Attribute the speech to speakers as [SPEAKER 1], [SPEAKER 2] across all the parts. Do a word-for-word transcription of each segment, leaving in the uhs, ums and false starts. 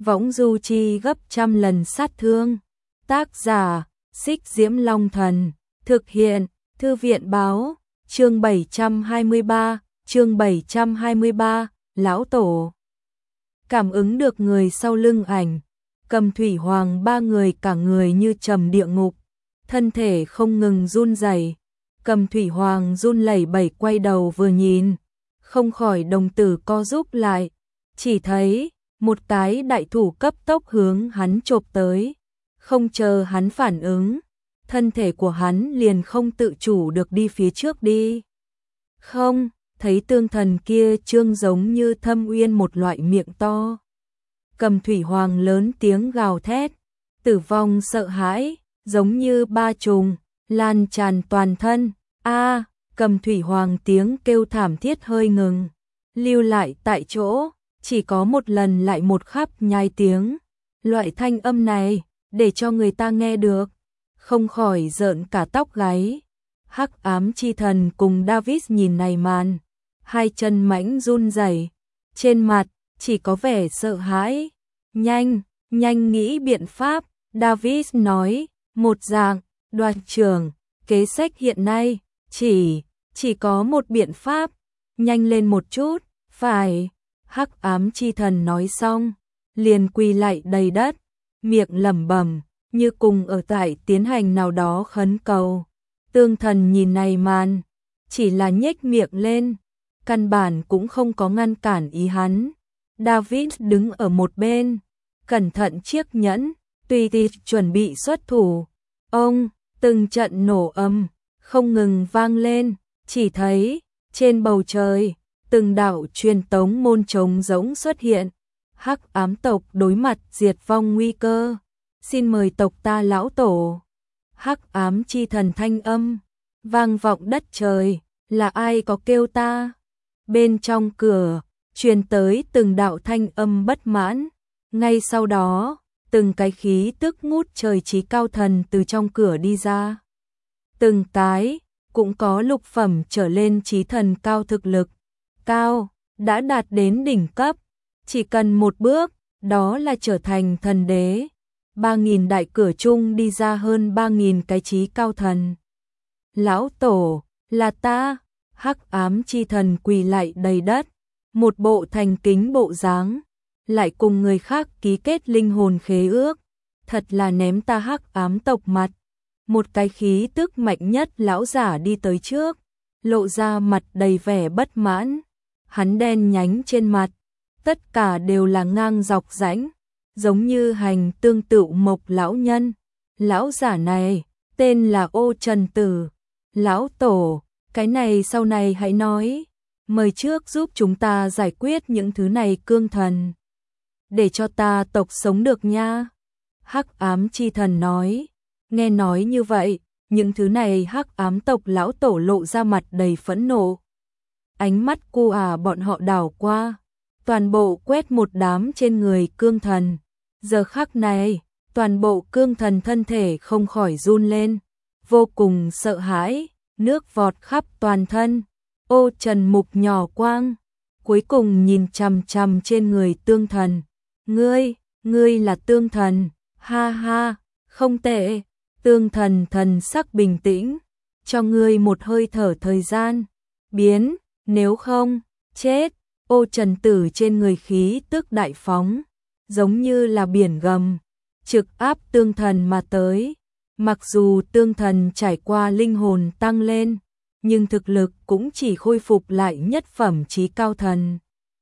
[SPEAKER 1] võng du chi gấp trăm lần sát thương. Tác giả, Xích Diễm Long Thần, thực hiện, Thư viện Báo, chương bảy trăm hai mươi ba, chương bảy trăm hai mươi ba, Lão Tổ. Cảm ứng được người sau lưng ảnh, Cầm Thủy Hoàng ba người cả người như trầm địa ngục, thân thể không ngừng run rẩy. Cầm Thủy Hoàng run lẩy bẩy quay đầu vừa nhìn, không khỏi đồng tử co rúm lại, chỉ thấy một cái đại thủ cấp tốc hướng hắn chộp tới, không chờ hắn phản ứng, thân thể của hắn liền không tự chủ được đi phía trước đi. Không, thấy tương thần kia trương giống như thâm uyên một loại miệng to. Cầm Thủy Hoàng lớn tiếng gào thét, tử vong sợ hãi, giống như ba trùng, lan tràn toàn thân. A, Cầm Thủy Hoàng tiếng kêu thảm thiết hơi ngừng, lưu lại tại chỗ, chỉ có một lần lại một khắp nhai tiếng. Loại thanh âm này, để cho người ta nghe được, không khỏi rợn cả tóc gáy. Hắc Ám Chi Thần cùng David nhìn này màn, hai chân mãnh run rẩy, trên mặt chỉ có vẻ sợ hãi. Nhanh, nhanh nghĩ biện pháp, David nói, một dạng, Đoàn trưởng, kế sách hiện nay, chỉ, chỉ có một biện pháp, nhanh lên một chút, phải. Hắc Ám Chi Thần nói xong, liền quỳ lạy đầy đất, miệng lẩm bẩm, như cùng ở tại tiến hành nào đó khấn cầu. Tương thần nhìn này màn, chỉ là nhếch miệng lên, căn bản cũng không có ngăn cản ý hắn. David đứng ở một bên, cẩn thận chiếc nhẫn, tùy tiện chuẩn bị xuất thủ. Ông, từng trận nổ âm, không ngừng vang lên, chỉ thấy, trên bầu trời, từng đạo truyền tống môn trống rỗng xuất hiện. Hắc ám tộc đối mặt diệt vong nguy cơ, xin mời tộc ta lão tổ. Hắc Ám Chi Thần thanh âm vang vọng đất trời, là ai có kêu ta? Bên trong cửa truyền tới từng đạo thanh âm bất mãn, ngay sau đó, từng cái khí tức ngút trời chí cao thần từ trong cửa đi ra. Từng cái cũng có lục phẩm trở lên chí thần cao, thực lực cao, đã đạt đến đỉnh cấp, chỉ cần một bước, đó là trở thành thần đế. Ba nghìn đại cửa chung đi ra hơn ba nghìn cái chí cao thần. Lão tổ, là ta. Hắc Ám Chi Thần quỳ lạy đầy đất, một bộ thành kính bộ dáng, lại cùng người khác ký kết linh hồn khế ước, thật là ném ta Hắc Ám tộc mặt. Một cái khí tức mạnh nhất lão giả đi tới trước, lộ ra mặt đầy vẻ bất mãn, hắn đen nhánh trên mặt, tất cả đều là ngang dọc rãnh, giống như hành tương tự mộc lão nhân. Lão giả này, tên là Ô Trần Tử. Lão tổ, cái này sau này hãy nói, mời trước giúp chúng ta giải quyết những thứ này cương thần, để cho ta tộc sống được nha. Hắc Ám Chi Thần nói, nghe nói như vậy, những thứ này Hắc Ám tộc lão tổ lộ ra mặt đầy phẫn nộ. Ánh mắt cu à bọn họ đảo qua, toàn bộ quét một đám trên người cương thần. Giờ khắc này, toàn bộ cương thần thân thể không khỏi run lên, vô cùng sợ hãi, nước vọt khắp toàn thân. Ô Trần mục nhỏ quang, cuối cùng nhìn chằm chằm trên người tương thần. Ngươi, ngươi là tương thần, ha ha, không tệ. Tương thần thần sắc bình tĩnh, cho ngươi một hơi thở thời gian, biến, nếu không, chết. Ô Trần Tử trên người khí tức đại phóng, giống như là biển gầm, trực áp tương thần mà tới. Mặc dù tương thần trải qua linh hồn tăng lên, nhưng thực lực cũng chỉ khôi phục lại nhất phẩm chí cao thần.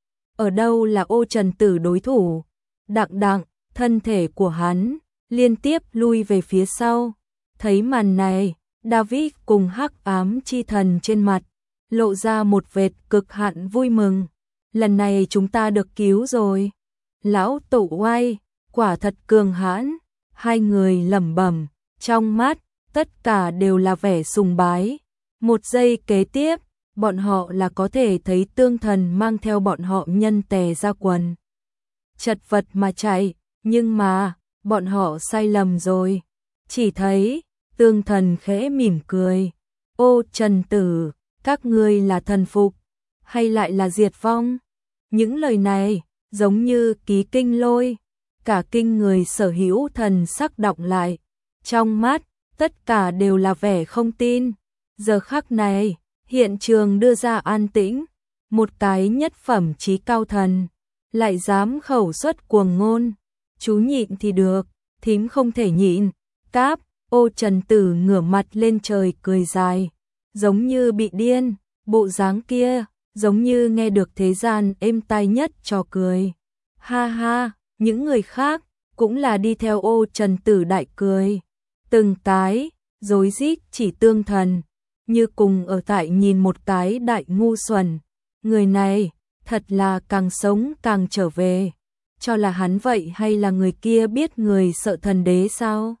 [SPEAKER 1] Ở đâu là Ô Trần Tử đối thủ? Đặng đặng, thân thể của hắn liên tiếp lui về phía sau. Thấy màn này, David cùng Hắc Ám Chi Thần trên mặt lộ ra một vệt cực hạn vui mừng. Lần này chúng ta được cứu rồi. Lão tổ oai, quả thật cường hãn. Hai người lẩm bẩm, trong mắt tất cả đều là vẻ sùng bái. Một giây kế tiếp, bọn họ là có thể thấy tương thần mang theo bọn họ nhân tè ra quần, chật vật mà chạy, nhưng mà bọn họ sai lầm rồi. Chỉ thấy tương thần khẽ mỉm cười, Ô Trần Tử, các ngươi là thần phục hay lại là diệt vong? Những lời này giống như ký kinh lôi, cả kinh người sở hữu thần sắc đọng lại. Trong mắt, tất cả đều là vẻ không tin. Giờ khắc này, hiện trường đưa ra an tĩnh. Một cái nhất phẩm chí cao thần, lại dám khẩu xuất cuồng ngôn. Chú nhịn thì được, thím không thể nhịn. Cáp, Ô Trần Tử ngửa mặt lên trời cười dài. Giống như bị điên, bộ dáng kia, giống như nghe được thế gian êm tai nhất trò cười. Ha ha, những người khác cũng là đi theo Ô Trần Tử đại cười. Từng cái, rối rít chỉ Tương Thần, như cùng ở tại nhìn một cái đại ngu xuẩn. Người này, thật là càng sống càng trở về. Cho là hắn vậy hay là người kia biết người sợ thần đế sao?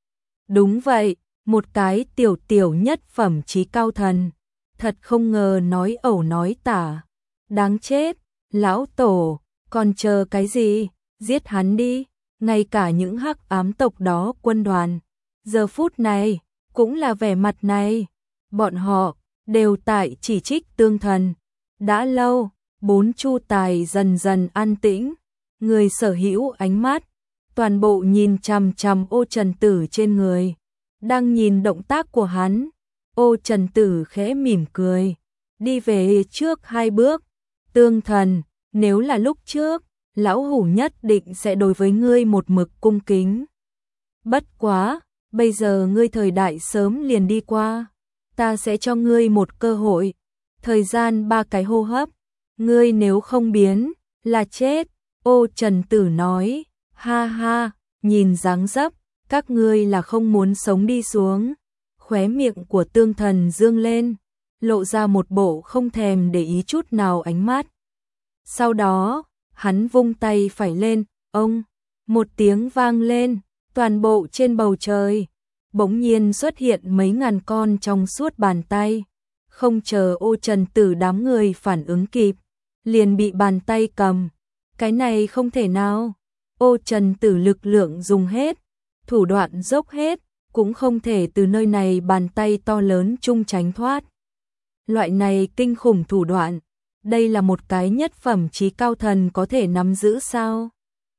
[SPEAKER 1] Đúng vậy, một cái tiểu tiểu nhất phẩm chí cao thần. Thật không ngờ nói ẩu nói tả. Đáng chết, lão tổ, còn chờ cái gì? Giết hắn đi. Ngay cả những hắc ám tộc đó quân đoàn, giờ phút này, cũng là vẻ mặt này. Bọn họ, đều tại chỉ trích Tương Thần. Đã lâu, bốn chu tài dần dần an tĩnh. Người sở hữu ánh mắt, toàn bộ nhìn chằm chằm Ô Trần Tử trên người. Đang nhìn động tác của hắn, Ô Trần Tử khẽ mỉm cười, đi về trước hai bước. Tương Thần, nếu là lúc trước, lão hủ nhất định sẽ đối với ngươi một mực cung kính. Bất quá, bây giờ ngươi thời đại sớm liền đi qua, ta sẽ cho ngươi một cơ hội. Thời gian ba cái hô hấp, ngươi nếu không biến, là chết. Ô Trần Tử nói, ha ha, nhìn dáng dấp, các ngươi là không muốn sống đi xuống. Khóe miệng của Tương Thần dương lên, lộ ra một bộ không thèm để ý chút nào ánh mắt. Sau đó, hắn vung tay phải lên, ông, một tiếng vang lên, toàn bộ trên bầu trời, bỗng nhiên xuất hiện mấy ngàn con trong suốt bàn tay. Không chờ Ô Trần Tử đám người phản ứng kịp, liền bị bàn tay cầm. Cái này không thể nào. Ô Trần Tử lực lượng dùng hết, thủ đoạn dốc hết, cũng không thể từ nơi này bàn tay to lớn chung tránh thoát. Loại này kinh khủng thủ đoạn, đây là một cái nhất phẩm chí cao thần có thể nắm giữ sao?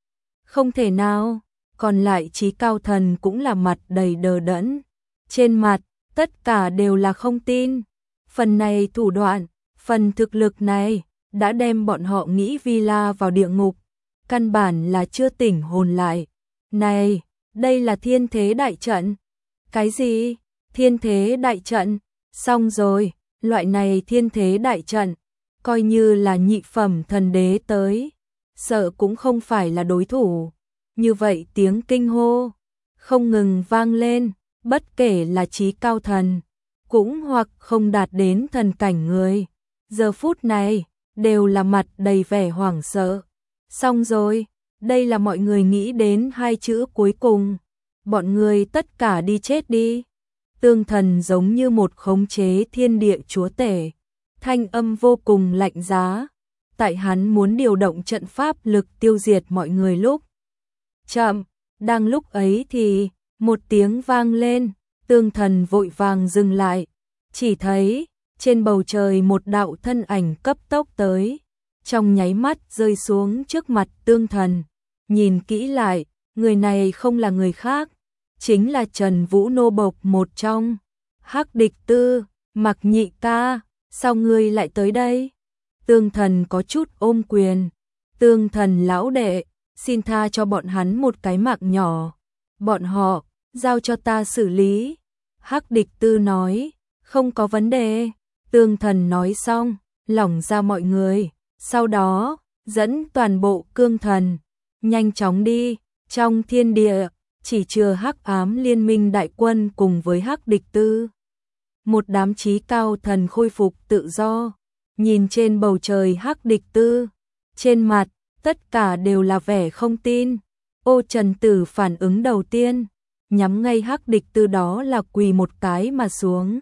[SPEAKER 1] Không thể nào. Còn lại chí cao thần cũng là mặt đầy đờ đẫn. Trên mặt, tất cả đều là không tin. Phần này thủ đoạn, phần thực lực này, đã đem bọn họ nghĩ Vi La vào địa ngục. Căn bản là chưa tỉnh hồn lại. Này, đây là thiên thế đại trận. Cái gì? Thiên thế đại trận? Xong rồi, loại này thiên thế đại trận, coi như là nhị phẩm thần đế tới, sợ cũng không phải là đối thủ. Như vậy tiếng kinh hô không ngừng vang lên, bất kể là chí cao thần, cũng hoặc không đạt đến thần cảnh người. Giờ phút này, đều là mặt đầy vẻ hoảng sợ. Xong rồi, đây là mọi người nghĩ đến hai chữ cuối cùng. Bọn người tất cả đi chết đi. Tương Thần giống như một khống chế thiên địa chúa tể. Thanh âm vô cùng lạnh giá. Tại hắn muốn điều động trận pháp lực tiêu diệt mọi người lúc. Chậm, đang lúc ấy thì, một tiếng vang lên, Tương Thần vội vàng dừng lại. Chỉ thấy, trên bầu trời một đạo thân ảnh cấp tốc tới. Trong nháy mắt rơi xuống trước mặt Tương Thần. Nhìn kỹ lại, người này không là người khác, chính là Trần Vũ nô bộc một trong. Hắc Địch Tư, Mặc Nhị ca, sao ngươi lại tới đây? Tương Thần có chút ôm quyền. Tương Thần lão đệ, xin tha cho bọn hắn một cái mạng nhỏ. Bọn họ, giao cho ta xử lý. Hắc Địch Tư nói, không có vấn đề. Tương Thần nói xong, lỏng ra mọi người. Sau đó, dẫn toàn bộ cương thần, nhanh chóng đi. Trong thiên địa, chỉ chừa Hắc Ám Liên Minh đại quân cùng với Hắc Địch Tư. Một đám chí cao thần khôi phục tự do, nhìn trên bầu trời Hắc Địch Tư, trên mặt, tất cả đều là vẻ không tin. Ô Trần Tử phản ứng đầu tiên, nhắm ngay Hắc Địch Tư đó là quỳ một cái mà xuống.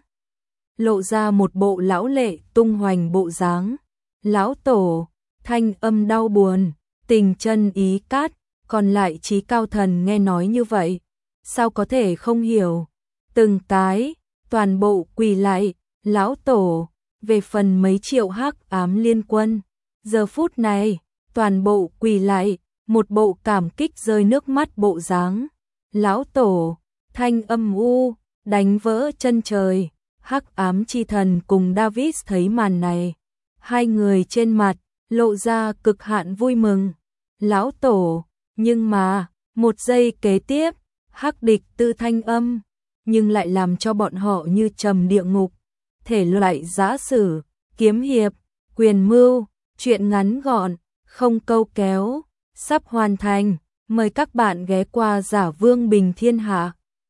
[SPEAKER 1] Lộ ra một bộ lão lệ tung hoành bộ dáng. Lão tổ, thanh âm đau buồn, tình chân ý cát, còn lại chí cao thần nghe nói như vậy, sao có thể không hiểu. Từng cái, toàn bộ quỳ lại, lão tổ, về phần mấy triệu Hắc Ám Liên Quân, giờ phút này, toàn bộ quỳ lại, một bộ cảm kích rơi nước mắt bộ dáng. Lão tổ, thanh âm u, đánh vỡ chân trời. Hắc ám chi thần cùng David thấy màn này, hai người trên mặt lộ ra cực hạn vui mừng. Lão tổ, nhưng mà, một giây kế tiếp, Hắc địch tư thanh âm, nhưng lại làm cho bọn họ như trầm địa ngục. Thể loại giã sử, kiếm hiệp, quyền mưu, truyện ngắn gọn, không câu kéo, sắp hoàn thành. Mời các bạn ghé qua Giả Vương Bình Thiên Hạ.